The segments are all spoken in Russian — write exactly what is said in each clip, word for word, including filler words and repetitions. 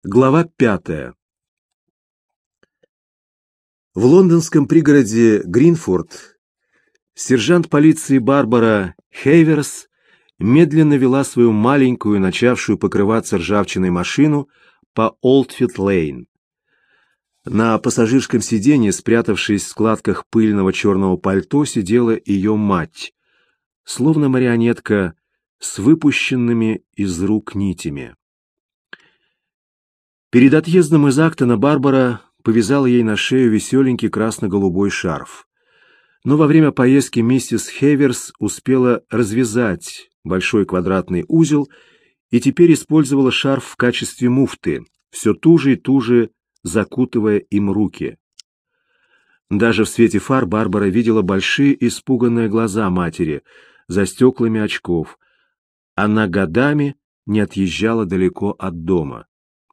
Глава пятая. В лондонском пригороде Гринфорд сержант полиции Барбара Хейверс медленно вела свою маленькую, начавшую покрываться ржавчиной машину по Олдфилд-Лейн. На пассажирском сиденье, спрятавшись в складках пыльного черного пальто, сидела ее мать, словно марионетка с выпущенными из рук нитями. Перед отъездом из Актона Барбара повязала ей на шею веселенький красно-голубой шарф. Но во время поездки миссис Хейверс успела развязать большой квадратный узел и теперь использовала шарф в качестве муфты, все туже и туже закутывая им руки. Даже в свете фар Барбара видела большие испуганные глаза матери за стеклами очков. Она годами не отъезжала далеко от дома.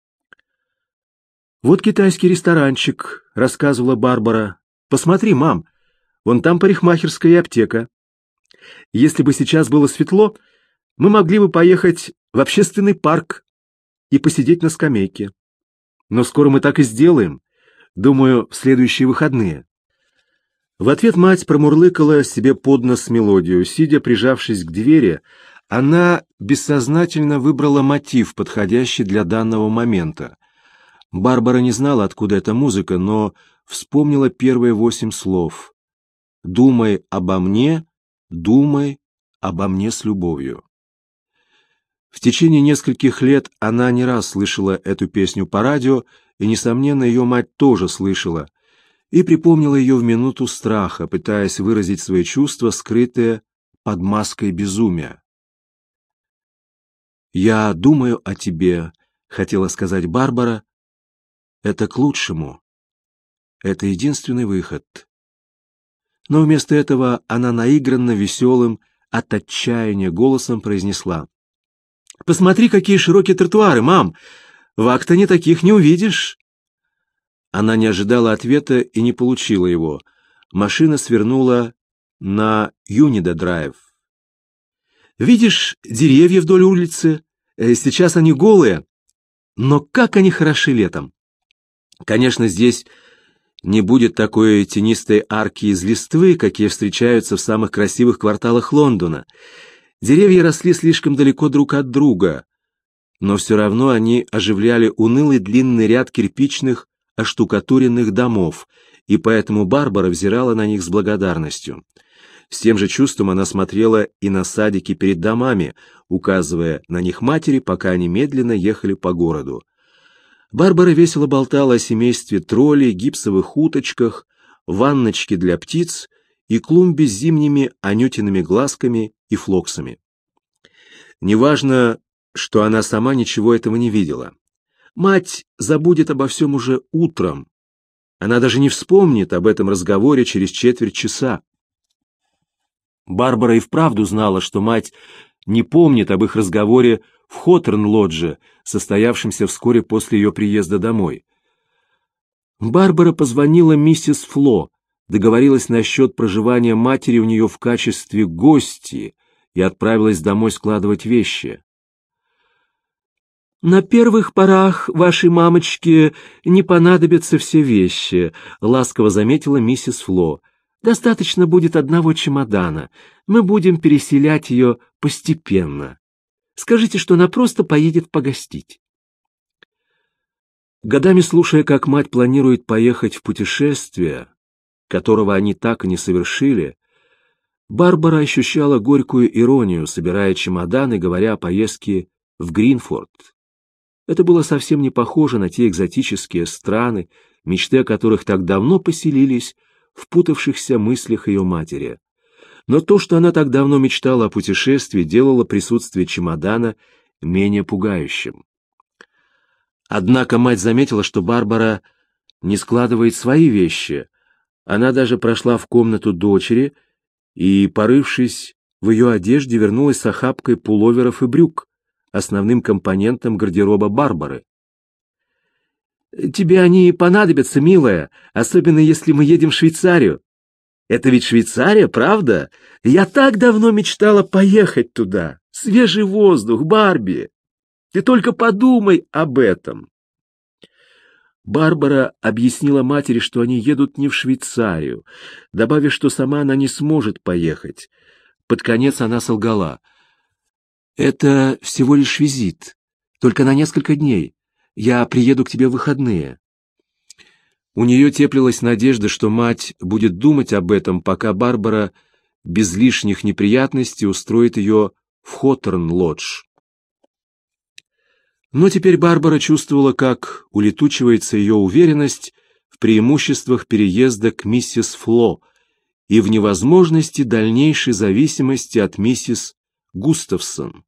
«Вот китайский ресторанчик», — рассказывала Барбара. «Посмотри, мам, вон там парикмахерская и аптека. Если бы сейчас было светло, мы могли бы поехать в общественный парк и посидеть на скамейке. Но скоро мы так и сделаем, думаю, в следующие выходные». В ответ мать промурлыкала себе под нос мелодию. Сидя, прижавшись к двери, она бессознательно выбрала мотив, подходящий для данного момента. Барбара не знала, откуда эта музыка, но вспомнила первые восемь слов. «Думай обо мне, думай обо мне с любовью». В течение нескольких лет она не раз слышала эту песню по радио, и, несомненно, ее мать тоже слышала, и припомнила ее в минуту страха, пытаясь выразить свои чувства, скрытые под маской безумия. «Я думаю о тебе», — хотела сказать Барбара. «Это к лучшему. Это единственный выход». Но вместо этого она наигранно веселым, от отчаяния голосом произнесла: «Посмотри, какие широкие тротуары, мам! В Актоне таких не увидишь!» Она не ожидала ответа и не получила его. Машина свернула на Юнида-драйв. «Видишь деревья вдоль улицы? Сейчас они голые, но как они хороши летом! Конечно, здесь не будет такой тенистой арки из листвы, какие встречаются в самых красивых кварталах Лондона. Деревья росли слишком далеко друг от друга, но все равно они оживляли унылый длинный ряд кирпичных оштукатуренных домов, и поэтому Барбара взирала на них с благодарностью. С тем же чувством она смотрела и на садики перед домами, указывая на них матери, пока они медленно ехали по городу. Барбара весело болтала о семействе троллей, гипсовых уточках, ванночке для птиц и клумбе с зимними анютиными глазками и флоксами. Неважно, что она сама ничего этого не видела. Мать забудет обо всем уже утром. Она даже не вспомнит об этом разговоре через четверть часа. Барбара и вправду знала, что мать не помнит об их разговоре в Хоторн-Лодже, состоявшемся вскоре после ее приезда домой. Барбара позвонила миссис Фло, договорилась насчет проживания матери у нее в качестве гости и отправилась домой складывать вещи. «На первых порах вашей мамочке не понадобятся все вещи», — ласково заметила миссис Фло. «Достаточно будет одного чемодана. Мы будем переселять ее постепенно. Скажите, что она просто поедет погостить». Годами слушая, как мать планирует поехать в путешествие, которого они так и не совершили, Барбара ощущала горькую иронию, собирая чемодан и говоря о поездке в Гринфорд. Это было совсем не похоже на те экзотические страны, мечты о которых так давно поселились в путавшихся мыслях ее матери. Но то, что она так давно мечтала о путешествии, делало присутствие чемодана менее пугающим. Однако мать заметила, что Барбара не складывает свои вещи. Она даже прошла в комнату дочери и, порывшись в ее одежде, вернулась с охапкой пуловеров и брюк, основным компонентом гардероба Барбары. «Тебе они понадобятся, милая, особенно если мы едем в Швейцарию. Это ведь Швейцария, правда? Я так давно мечтала поехать туда. Свежий воздух, Барби. Ты только подумай об этом». Барбара объяснила матери, что они едут не в Швейцарию, добавив, что сама она не сможет поехать. Под конец она солгала. «Это всего лишь визит, только на несколько дней. Я приеду к тебе в выходные». У нее теплилась надежда, что мать будет думать об этом, пока Барбара без лишних неприятностей устроит ее в Хоторн-Лодж. Но теперь Барбара чувствовала, как улетучивается ее уверенность в преимуществах переезда к миссис Фло и в невозможности дальнейшей зависимости от миссис Густавсон.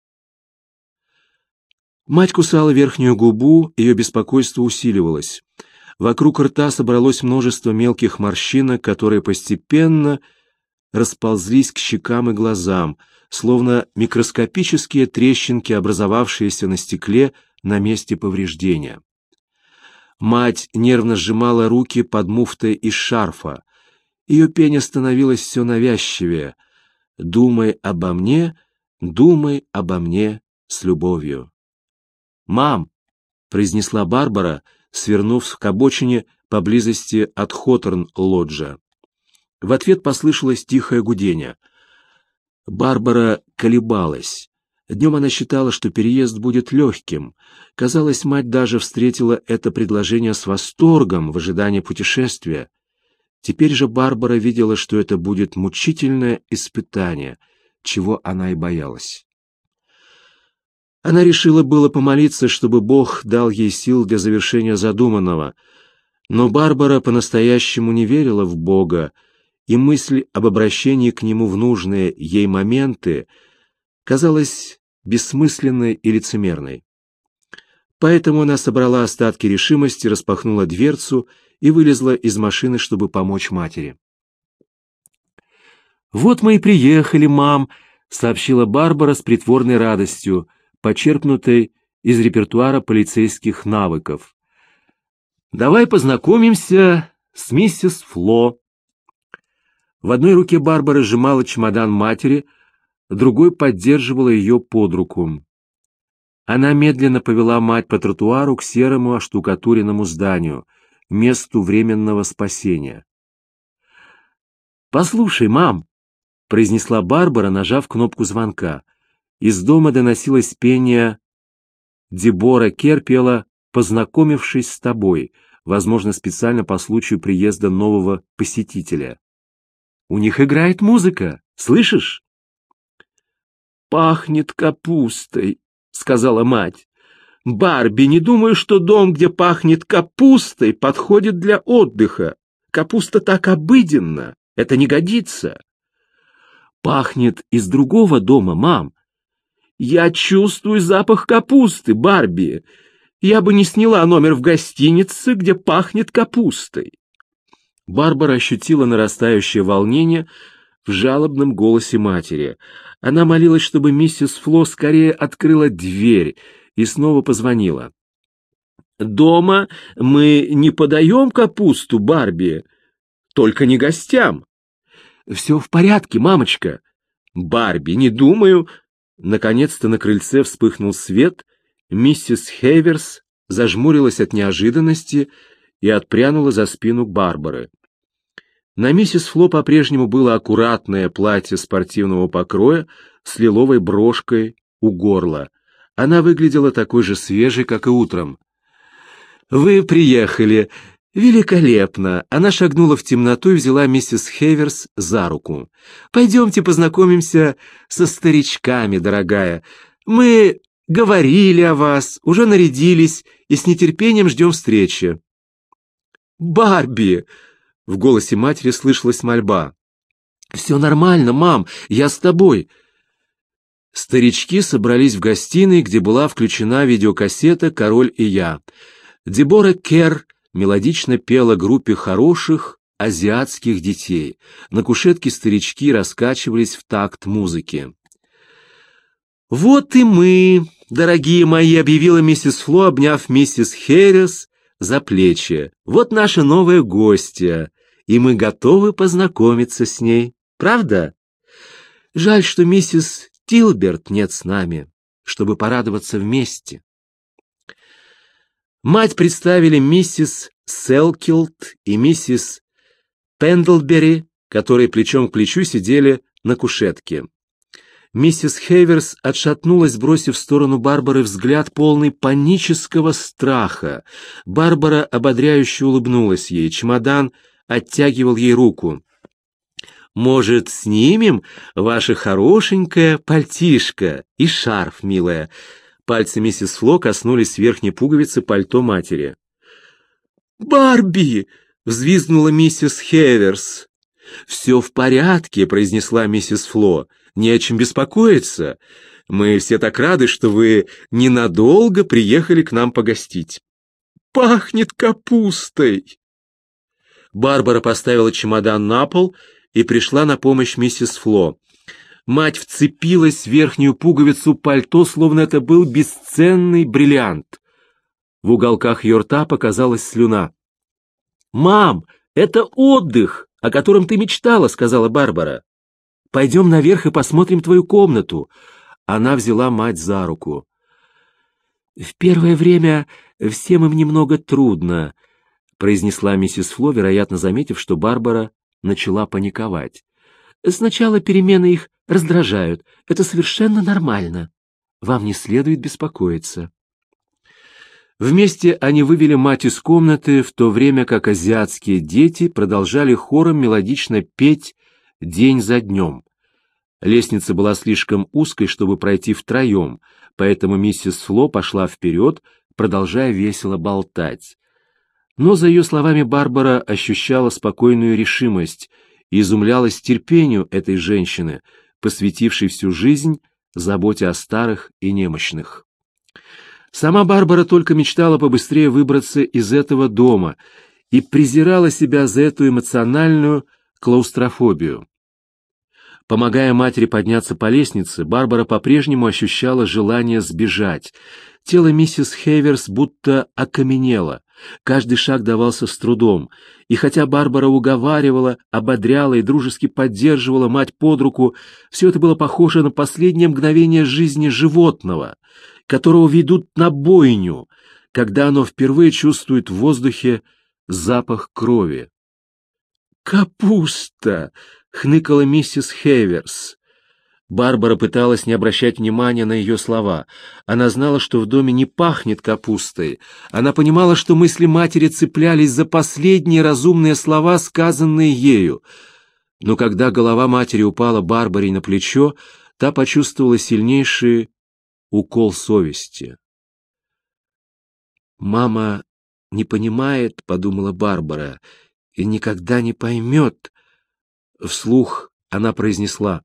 Мать кусала верхнюю губу, ее беспокойство усиливалось. Вокруг рта собралось множество мелких морщинок, которые постепенно расползлись к щекам и глазам, словно микроскопические трещинки, образовавшиеся на стекле на месте повреждения. Мать нервно сжимала руки под муфтой из шарфа. Ее пение становилось все навязчивее. «Думай обо мне, думай обо мне с любовью». «Мам!» — произнесла Барбара, свернув к обочине поблизости от Хоторн-Лоджа. В ответ послышалось тихое гудение. Барбара колебалась. Днем она считала, что переезд будет легким. Казалось, мать даже встретила это предложение с восторгом в ожидании путешествия. Теперь же Барбара видела, что это будет мучительное испытание, чего она и боялась. Она решила было помолиться, чтобы Бог дал ей сил для завершения задуманного, но Барбара по-настоящему не верила в Бога, и мысль об обращении к Нему в нужные ей моменты казалась бессмысленной и лицемерной. Поэтому она собрала остатки решимости, распахнула дверцу и вылезла из машины, чтобы помочь матери. «Вот мы и приехали, мам», — сообщила Барбара с притворной радостью, почерпнутой из репертуара полицейских навыков. «Давай познакомимся с миссис Фло». В одной руке Барбара сжимала чемодан матери, другой поддерживала ее под руку. Она медленно повела мать по тротуару к серому оштукатуренному зданию, месту временного спасения. «Послушай, мам», — произнесла Барбара, нажав кнопку звонка. Из дома доносилось пение. Дебора Кер пела «Познакомившись с тобой», возможно, специально по случаю приезда нового посетителя. «У них играет музыка, слышишь?» «Пахнет капустой», — сказала мать. «Барби, не думаю, что дом, где пахнет капустой, подходит для отдыха. Капуста так обыденна, это не годится». «Пахнет из другого дома, мам». «Я чувствую запах капусты, Барби. Я бы не сняла номер в гостинице, где пахнет капустой». Барбара ощутила нарастающее волнение в жалобном голосе матери. Она молилась, чтобы миссис Фло скорее открыла дверь и снова позвонила. «Дома мы не подаем капусту, Барби, только не гостям». «Все в порядке, мамочка». «Барби, не думаю...» Наконец-то на крыльце вспыхнул свет, миссис Хейверс зажмурилась от неожиданности и отпрянула за спину Барбары. На миссис Фло по-прежнему было аккуратное платье спортивного покроя с лиловой брошкой у горла. Она выглядела такой же свежей, как и утром. «Вы приехали. Великолепно!» Она шагнула в темноту и взяла миссис Хейверс за руку. «Пойдемте познакомимся со старичками, дорогая. Мы говорили о вас, уже нарядились и с нетерпением ждем встречи». «Барби!» — в голосе матери слышалась мольба. «Все нормально, мам, я с тобой». Старички собрались в гостиной, где была включена видеокассета «Король и я». Дебора Кер мелодично пела группе хороших азиатских детей. На кушетке старички раскачивались в такт музыки. «Вот и мы, дорогие мои», — объявила миссис Фло, обняв миссис Хэррис за плечи. «Вот наша новая гостья, и мы готовы познакомиться с ней. Правда? Жаль, что миссис Тилберт нет с нами, чтобы порадоваться вместе». Мать представили миссис Селкилд и миссис Пендлбери, которые плечом к плечу сидели на кушетке. Миссис Хейверс отшатнулась, бросив в сторону Барбары взгляд, полный панического страха. Барбара ободряюще улыбнулась ей. Чемодан оттягивал ей руку. «Может, снимем ваше хорошенькое пальтишко и шарф, милая?» Пальцы миссис Фло коснулись верхней пуговицы пальто матери. «Барби!» — взвизгнула миссис Хейверс. «Все в порядке», — произнесла миссис Фло. «Не о чем беспокоиться. Мы все так рады, что вы ненадолго приехали к нам погостить». «Пахнет капустой!» Барбара поставила чемодан на пол и пришла на помощь миссис Фло. Мать вцепилась в верхнюю пуговицу пальто, словно это был бесценный бриллиант. В уголках ее рта показалась слюна. «Мам, это отдых, о котором ты мечтала», — сказала Барбара. «Пойдем наверх и посмотрим твою комнату». Она взяла мать за руку. «В первое время всем им немного трудно», — произнесла миссис Фло, вероятно, заметив, что Барбара начала паниковать. «Сначала перемены их раздражают. Это совершенно нормально. Вам не следует беспокоиться». Вместе они вывели мать из комнаты, в то время как азиатские дети продолжали хором мелодично петь день за днем. Лестница была слишком узкой, чтобы пройти втроем, поэтому миссис Фло пошла вперед, продолжая весело болтать. Но за ее словами Барбара ощущала спокойную решимость и изумлялась терпению этой женщины, посвятившей всю жизнь заботе о старых и немощных. Сама Барбара только мечтала побыстрее выбраться из этого дома и презирала себя за эту эмоциональную клаустрофобию. Помогая матери подняться по лестнице, Барбара по-прежнему ощущала желание сбежать. Тело миссис Хейверс будто окаменело, каждый шаг давался с трудом, и хотя Барбара уговаривала, ободряла и дружески поддерживала мать под руку, все это было похоже на последнее мгновение жизни животного, которого ведут на бойню, когда оно впервые чувствует в воздухе запах крови. «Капуста!» — хныкала миссис Хейверс. Барбара пыталась не обращать внимания на ее слова. Она знала, что в доме не пахнет капустой. Она понимала, что мысли матери цеплялись за последние разумные слова, сказанные ею. Но когда голова матери упала Барбаре на плечо, та почувствовала сильнейший укол совести. «Мама не понимает, — подумала Барбара, — и никогда не поймет». Вслух она произнесла: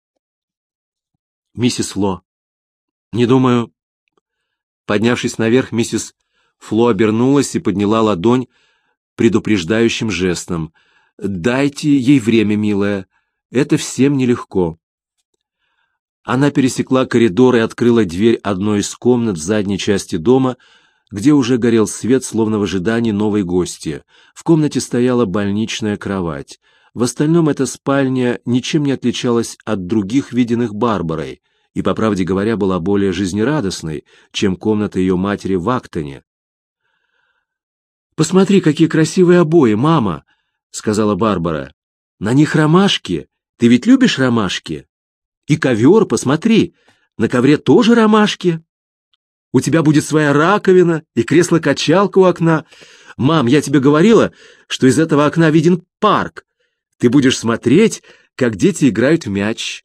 «Миссис Фло, не думаю». Поднявшись наверх, миссис Фло обернулась и подняла ладонь предупреждающим жестом. «Дайте ей время, милая, это всем нелегко». Она пересекла коридор и открыла дверь одной из комнат в задней части дома, где уже горел свет, словно в ожидании новой гости. В комнате стояла больничная кровать. В остальном эта спальня ничем не отличалась от других, виденных Барбарой, и, по правде говоря, была более жизнерадостной, чем комната ее матери в Актоне. «Посмотри, какие красивые обои, мама!» — сказала Барбара. «На них ромашки. Ты ведь любишь ромашки? И ковер, посмотри, на ковре тоже ромашки. У тебя будет своя раковина и кресло-качалка у окна. Мам, я тебе говорила, что из этого окна виден парк. Ты будешь смотреть, как дети играют в мяч».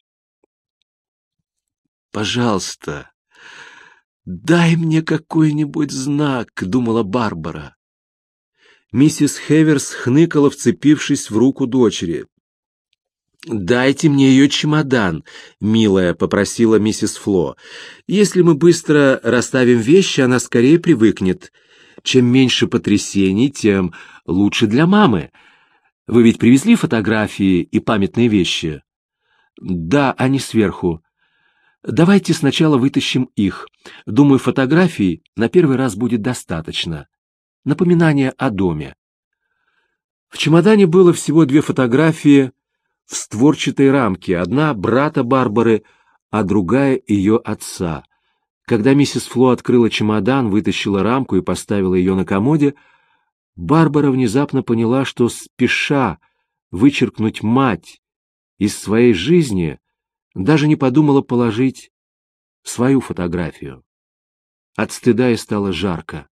«Пожалуйста, дай мне какой-нибудь знак», — думала Барбара. Миссис Хейверс хныкала, вцепившись в руку дочери. «Дайте мне ее чемодан, милая», — попросила миссис Фло. «Если мы быстро расставим вещи, она скорее привыкнет. Чем меньше потрясений, тем лучше для мамы. Вы ведь привезли фотографии и памятные вещи?» «Да, они сверху. Давайте сначала вытащим их. Думаю, фотографий на первый раз будет достаточно. Напоминание о доме». В чемодане было всего две фотографии в створчатой рамке. Одна брата Барбары, а другая ее отца. Когда миссис Фло открыла чемодан, вытащила рамку и поставила ее на комоде, Барбара внезапно поняла, что, спеша вычеркнуть мать из своей жизни, даже не подумала положить свою фотографию. От стыда ей стало жарко.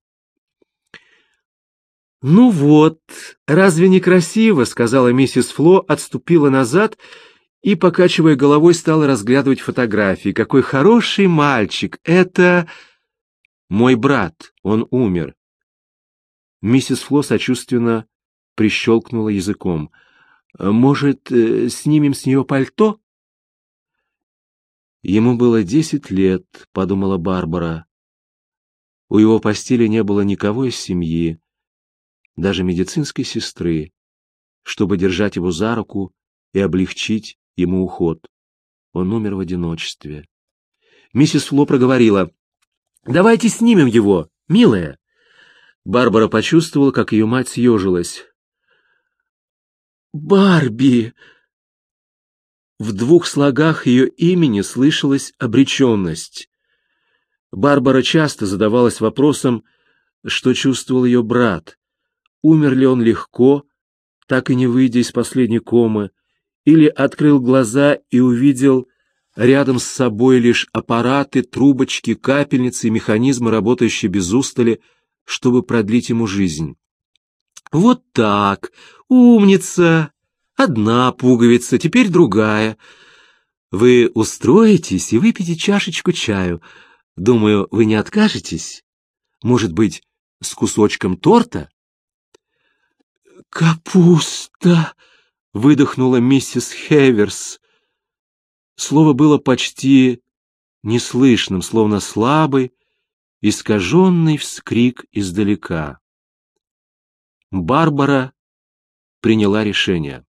«Ну вот, разве не красиво?» — сказала миссис Фло, отступила назад и, покачивая головой, стала разглядывать фотографии. «Какой хороший мальчик! Это мой брат, он умер». Миссис Фло сочувственно прищелкнула языком. «Может, снимем с нее пальто?» «Ему было десять лет», — подумала Барбара. У его постели не было никого из семьи, даже медицинской сестры, чтобы держать его за руку и облегчить ему уход. Он умер в одиночестве. Миссис Фло проговорила: «Давайте снимем его, милая». Барбара почувствовала, как ее мать съежилась. «Барби!» В двух слогах ее имени слышалась обреченность. Барбара часто задавалась вопросом, что чувствовал ее брат. Умер ли он легко, так и не выйдя из последней комы, или открыл глаза и увидел рядом с собой лишь аппараты, трубочки, капельницы и механизмы, работающие без устали, чтобы продлить ему жизнь. «Вот так! Умница! Одна пуговица, теперь другая. Вы устроитесь и выпьете чашечку чаю. Думаю, вы не откажетесь? Может быть, с кусочком торта?» «Капуста!» — выдохнула миссис Хеверс. Слово было почти неслышным, словно слабый, искаженный вскрик издалека. Барбара приняла решение.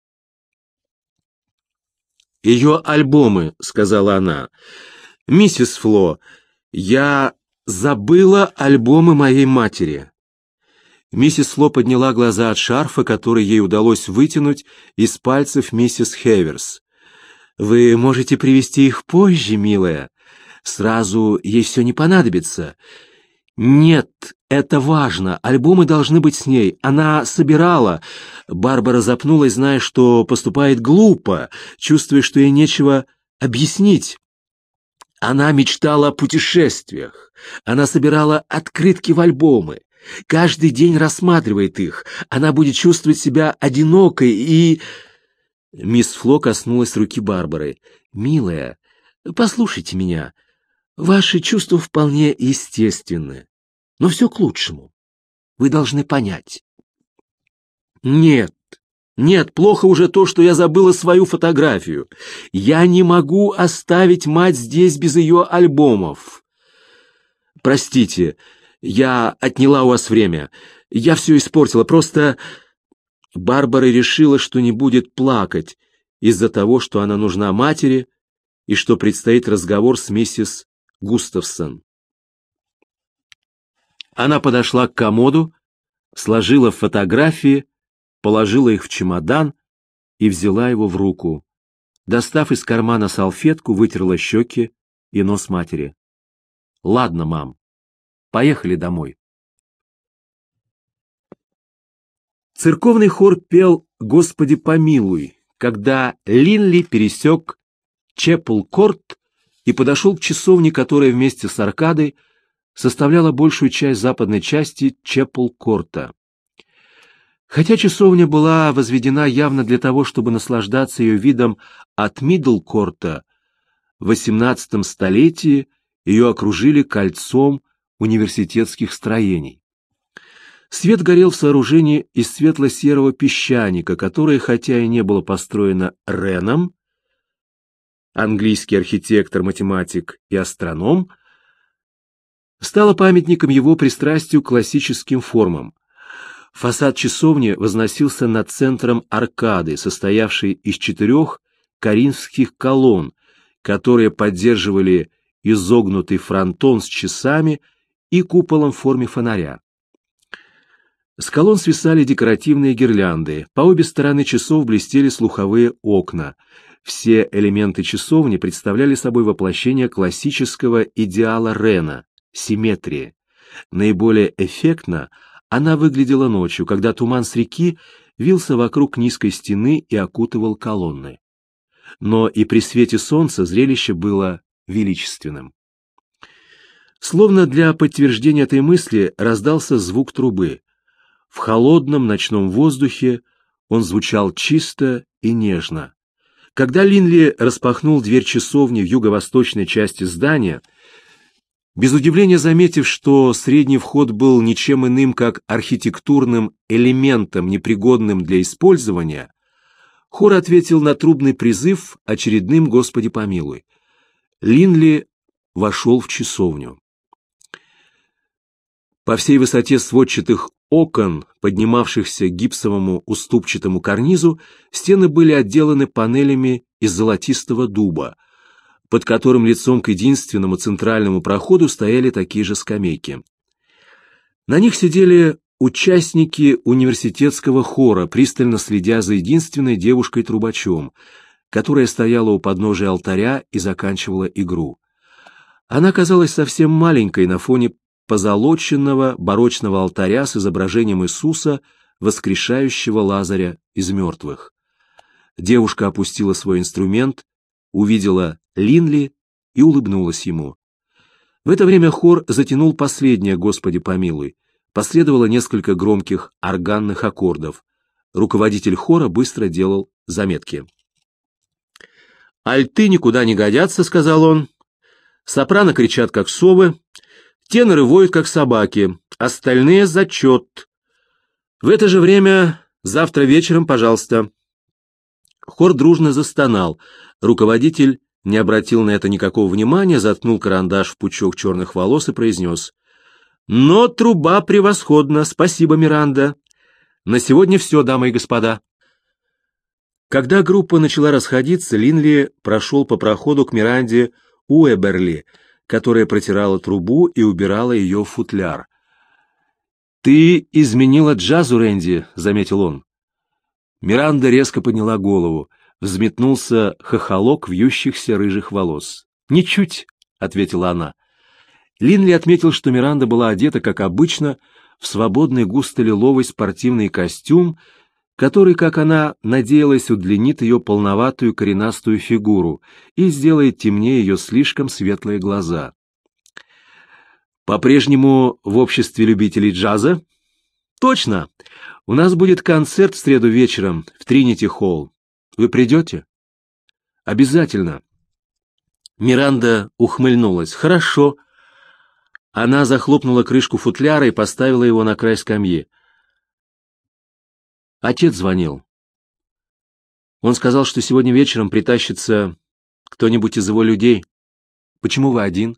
«Ее альбомы», — сказала она. «Миссис Фло, я забыла альбомы моей матери». Миссис Фло подняла глаза от шарфа, который ей удалось вытянуть из пальцев миссис Хеверс. «Вы можете привезти их позже, милая. Сразу ей все не понадобится». «Нет, это важно. Альбомы должны быть с ней. Она собирала». Барбара запнулась, зная, что поступает глупо, чувствуя, что ей нечего объяснить. Она мечтала о путешествиях. Она собирала открытки в альбомы. Каждый день рассматривает их. Она будет чувствовать себя одинокой и... Мисс Фло коснулась руки Барбары. «Милая, послушайте меня. Ваши чувства вполне естественны. Но все к лучшему. Вы должны понять». «Нет, нет, плохо уже то, что я забыла свою фотографию. Я не могу оставить мать здесь без ее альбомов. Простите, я отняла у вас время. Я все испортила, просто...» Барбара решила, что не будет плакать из-за того, что она нужна матери и что предстоит разговор с миссис Густавсон. Она подошла к комоду, сложила фотографии, положила их в чемодан и взяла его в руку. Достав из кармана салфетку, вытерла щеки и нос матери. «Ладно, мам, поехали домой». Церковный хор пел «Господи помилуй», когда Линли пересек Чепел-Корт и подошел к часовне, которая вместе с аркадой составляла большую часть западной части Чепел-Корта. Хотя часовня была возведена явно для того, чтобы наслаждаться ее видом от Мидл-Корта, в восемнадцатом столетии ее окружили кольцом университетских строений. Свет горел в сооружении из светло-серого песчаника, которое, хотя и не было построено Реном, английский архитектор, математик и астроном, стало памятником его пристрастию к классическим формам. Фасад часовни возносился над центром аркады, состоявшей из четырех коринфских колонн, которые поддерживали изогнутый фронтон с часами и куполом в форме фонаря. С колонн свисали декоративные гирлянды, по обе стороны часов блестели слуховые окна. Все элементы часовни представляли собой воплощение классического идеала Рена — симметрии. Наиболее эффектно она выглядела ночью, когда туман с реки вился вокруг низкой стены и окутывал колонны. Но и при свете солнца зрелище было величественным. Словно для подтверждения этой мысли раздался звук трубы. В холодном ночном воздухе он звучал чисто и нежно. Когда Линли распахнул дверь часовни в юго-восточной части здания, без удивления заметив, что средний вход был ничем иным, как архитектурным элементом, непригодным для использования, хор ответил на трубный призыв очередным «Господи помилуй». Линли вошел в часовню. По всей высоте сводчатых окон, поднимавшихся к гипсовому уступчатому карнизу, стены были отделаны панелями из золотистого дуба, под которым лицом к единственному центральному проходу стояли такие же скамейки. На них сидели участники университетского хора, пристально следя за единственной девушкой-трубачом, которая стояла у подножия алтаря и заканчивала игру. Она казалась совсем маленькой на фоне позолоченного барочного алтаря с изображением Иисуса, воскрешающего Лазаря из мертвых. Девушка опустила свой инструмент, увидела Линли и улыбнулась ему. В это время хор затянул последнее «Господи помилуй». Последовало несколько громких органных аккордов. Руководитель хора быстро делал заметки. «Альты никуда не годятся», — сказал он. «Сопрано кричат, как совы. Теноры воют, как собаки. Остальные — зачет. В это же время завтра вечером, пожалуйста». Хор дружно застонал. Руководитель не обратил на это никакого внимания, заткнул карандаш в пучок черных волос и произнес: «Но труба превосходна. Спасибо, Миранда. На сегодня все, дамы и господа». Когда группа начала расходиться, Линли прошел по проходу к Миранде Уэберли, которая протирала трубу и убирала ее в футляр. «Ты изменила джазу, Рэнди», — заметил он. Миранда резко подняла голову. Взметнулся хохолок вьющихся рыжих волос. «Ничуть», — ответила она. Линли отметил, что Миранда была одета, как обычно, в свободный густо-лиловый спортивный костюм, который, как она надеялась, удлинит ее полноватую коренастую фигуру и сделает темнее ее слишком светлые глаза. «По-прежнему в обществе любителей джаза?» «Точно! У нас будет концерт в среду вечером в Тринити-холл. Вы придете?» «Обязательно». Миранда ухмыльнулась. «Хорошо». Она захлопнула крышку футляра и поставила его на край скамьи. Отец звонил. Он сказал, что сегодня вечером притащится кто-нибудь из его людей. Почему вы один?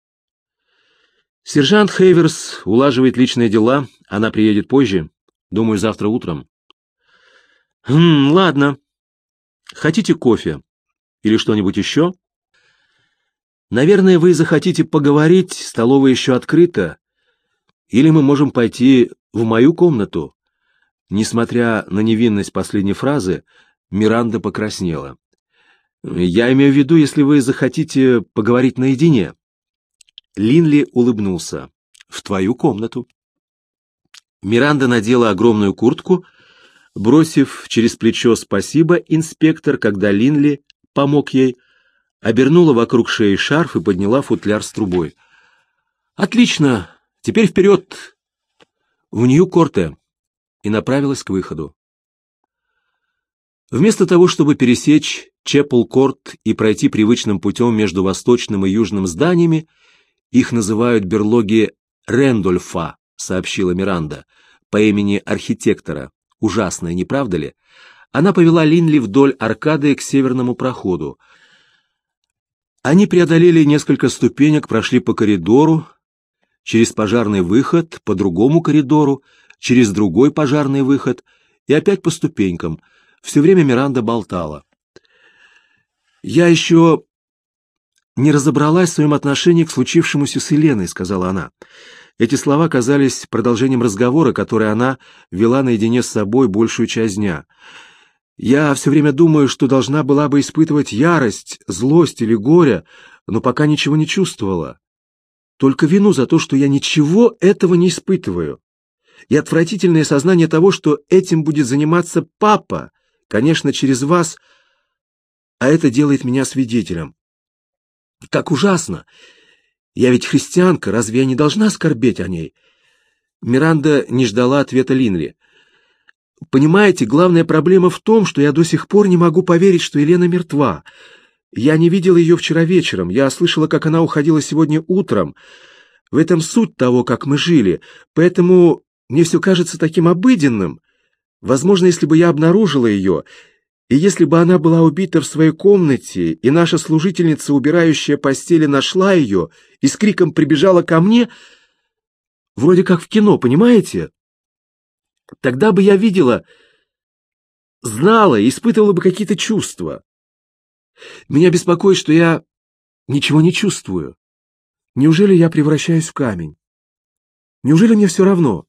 Сержант Хейверс улаживает личные дела, она приедет позже, думаю, завтра утром. Хм, ладно. Хотите кофе? Или что-нибудь еще? Наверное, вы захотите поговорить, столовая еще открыта. Или мы можем пойти в мою комнату. Несмотря на невинность последней фразы, Миранда покраснела. «Я имею в виду, если вы захотите поговорить наедине». Линли улыбнулся. «В твою комнату». Миранда надела огромную куртку, бросив через плечо «спасибо, инспектор», когда Линли помог ей, обернула вокруг шеи шарф и подняла футляр с трубой. «Отлично! Теперь вперед! В Нью-Корте!» и направилась к выходу. Вместо того, чтобы пересечь Чепл-Корт и пройти привычным путем между восточным и южным зданиями, их называют берлоги Рэндольфа, сообщила Миранда, по имени архитектора. Ужасное, не правда ли? Она повела Линли вдоль аркады к северному проходу. Они преодолели несколько ступенек, прошли по коридору, через пожарный выход, по другому коридору, через другой пожарный выход и опять по ступенькам. Все время Миранда болтала. «Я еще не разобралась в своем отношении к случившемуся с Еленой», — сказала она. Эти слова казались продолжением разговора, который она вела наедине с собой большую часть дня. Я все время думаю, что должна была бы испытывать ярость, злость или горе, но пока ничего не чувствовала. Только вину за то, что я ничего этого не испытываю. И отвратительное сознание того, что этим будет заниматься папа, конечно, через вас, а это делает меня свидетелем. Как ужасно! Я ведь христианка, разве я не должна скорбеть о ней? Миранда не ждала ответа Линли. Понимаете, главная проблема в том, что я до сих пор не могу поверить, что Елена мертва. Я не видела ее вчера вечером, я слышала, как она уходила сегодня утром. В этом суть того, как мы жили, поэтому мне все кажется таким обыденным. Возможно, если бы я обнаружила ее, и если бы она была убита в своей комнате, и наша служительница, убирающая постели, нашла ее и с криком прибежала ко мне, вроде как в кино, понимаете? Тогда бы я видела, знала, испытывала бы какие-то чувства. Меня беспокоит, что я ничего не чувствую. Неужели я превращаюсь в камень? Неужели мне все равно?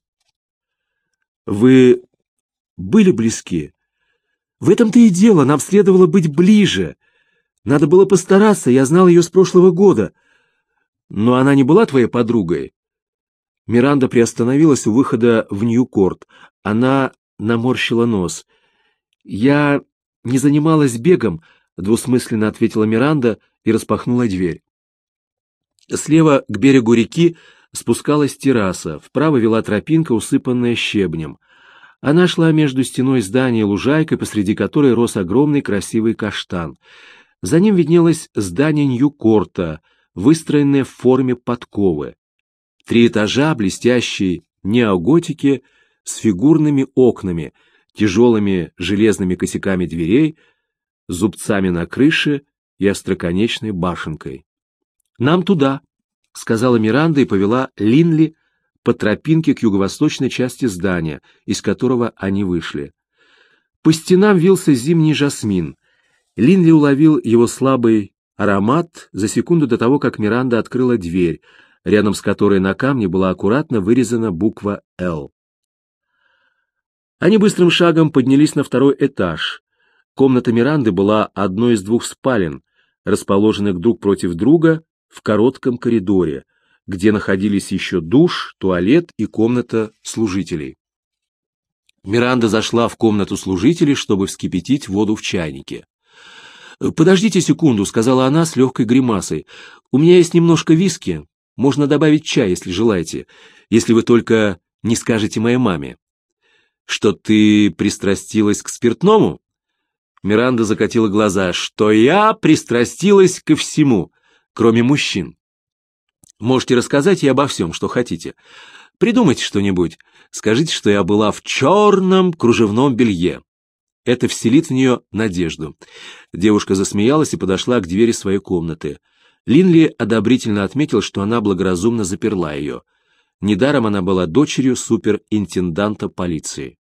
Вы были близки? В этом-то и дело, нам следовало быть ближе. Надо было постараться, я знал ее с прошлого года. Но она не была твоей подругой? Миранда приостановилась у выхода в Ньюкорт. Она наморщила нос. «Я не занималась бегом», — двусмысленно ответила Миранда и распахнула дверь. Слева к берегу реки спускалась терраса, вправо вела тропинка, усыпанная щебнем. Она шла между стеной здания и лужайкой, посреди которой рос огромный красивый каштан. За ним виднелось здание Ньюкорта, выстроенное в форме подковы. Три этажа, блестящие неоготики, с фигурными окнами, тяжелыми железными косяками дверей, зубцами на крыше и остроконечной башенкой. «Нам туда», — сказала Миранда и повела Линли по тропинке к юго-восточной части здания, из которого они вышли. По стенам вился зимний жасмин. Линли уловил его слабый аромат за секунду до того, как Миранда открыла дверь, рядом с которой на камне была аккуратно вырезана буква «Л». Они быстрым шагом поднялись на второй этаж. Комната Миранды была одной из двух спален, расположенных друг против друга в коротком коридоре, где находились еще душ, туалет и комната служителей. Миранда зашла в комнату служителей, чтобы вскипятить воду в чайнике. «Подождите секунду», — сказала она с легкой гримасой. «У меня есть немножко виски. Можно добавить чай, если желаете, если вы только не скажете моей маме». «Что ты пристрастилась к спиртному?» Миранда закатила глаза. «Что я пристрастилась ко всему, кроме мужчин. Можете рассказать ей обо всем, что хотите. Придумайте что-нибудь. Скажите, что я была в черном кружевном белье. Это вселит в нее надежду». Девушка засмеялась и подошла к двери своей комнаты. Линли одобрительно отметил, что она благоразумно заперла ее. Недаром она была дочерью суперинтенданта полиции.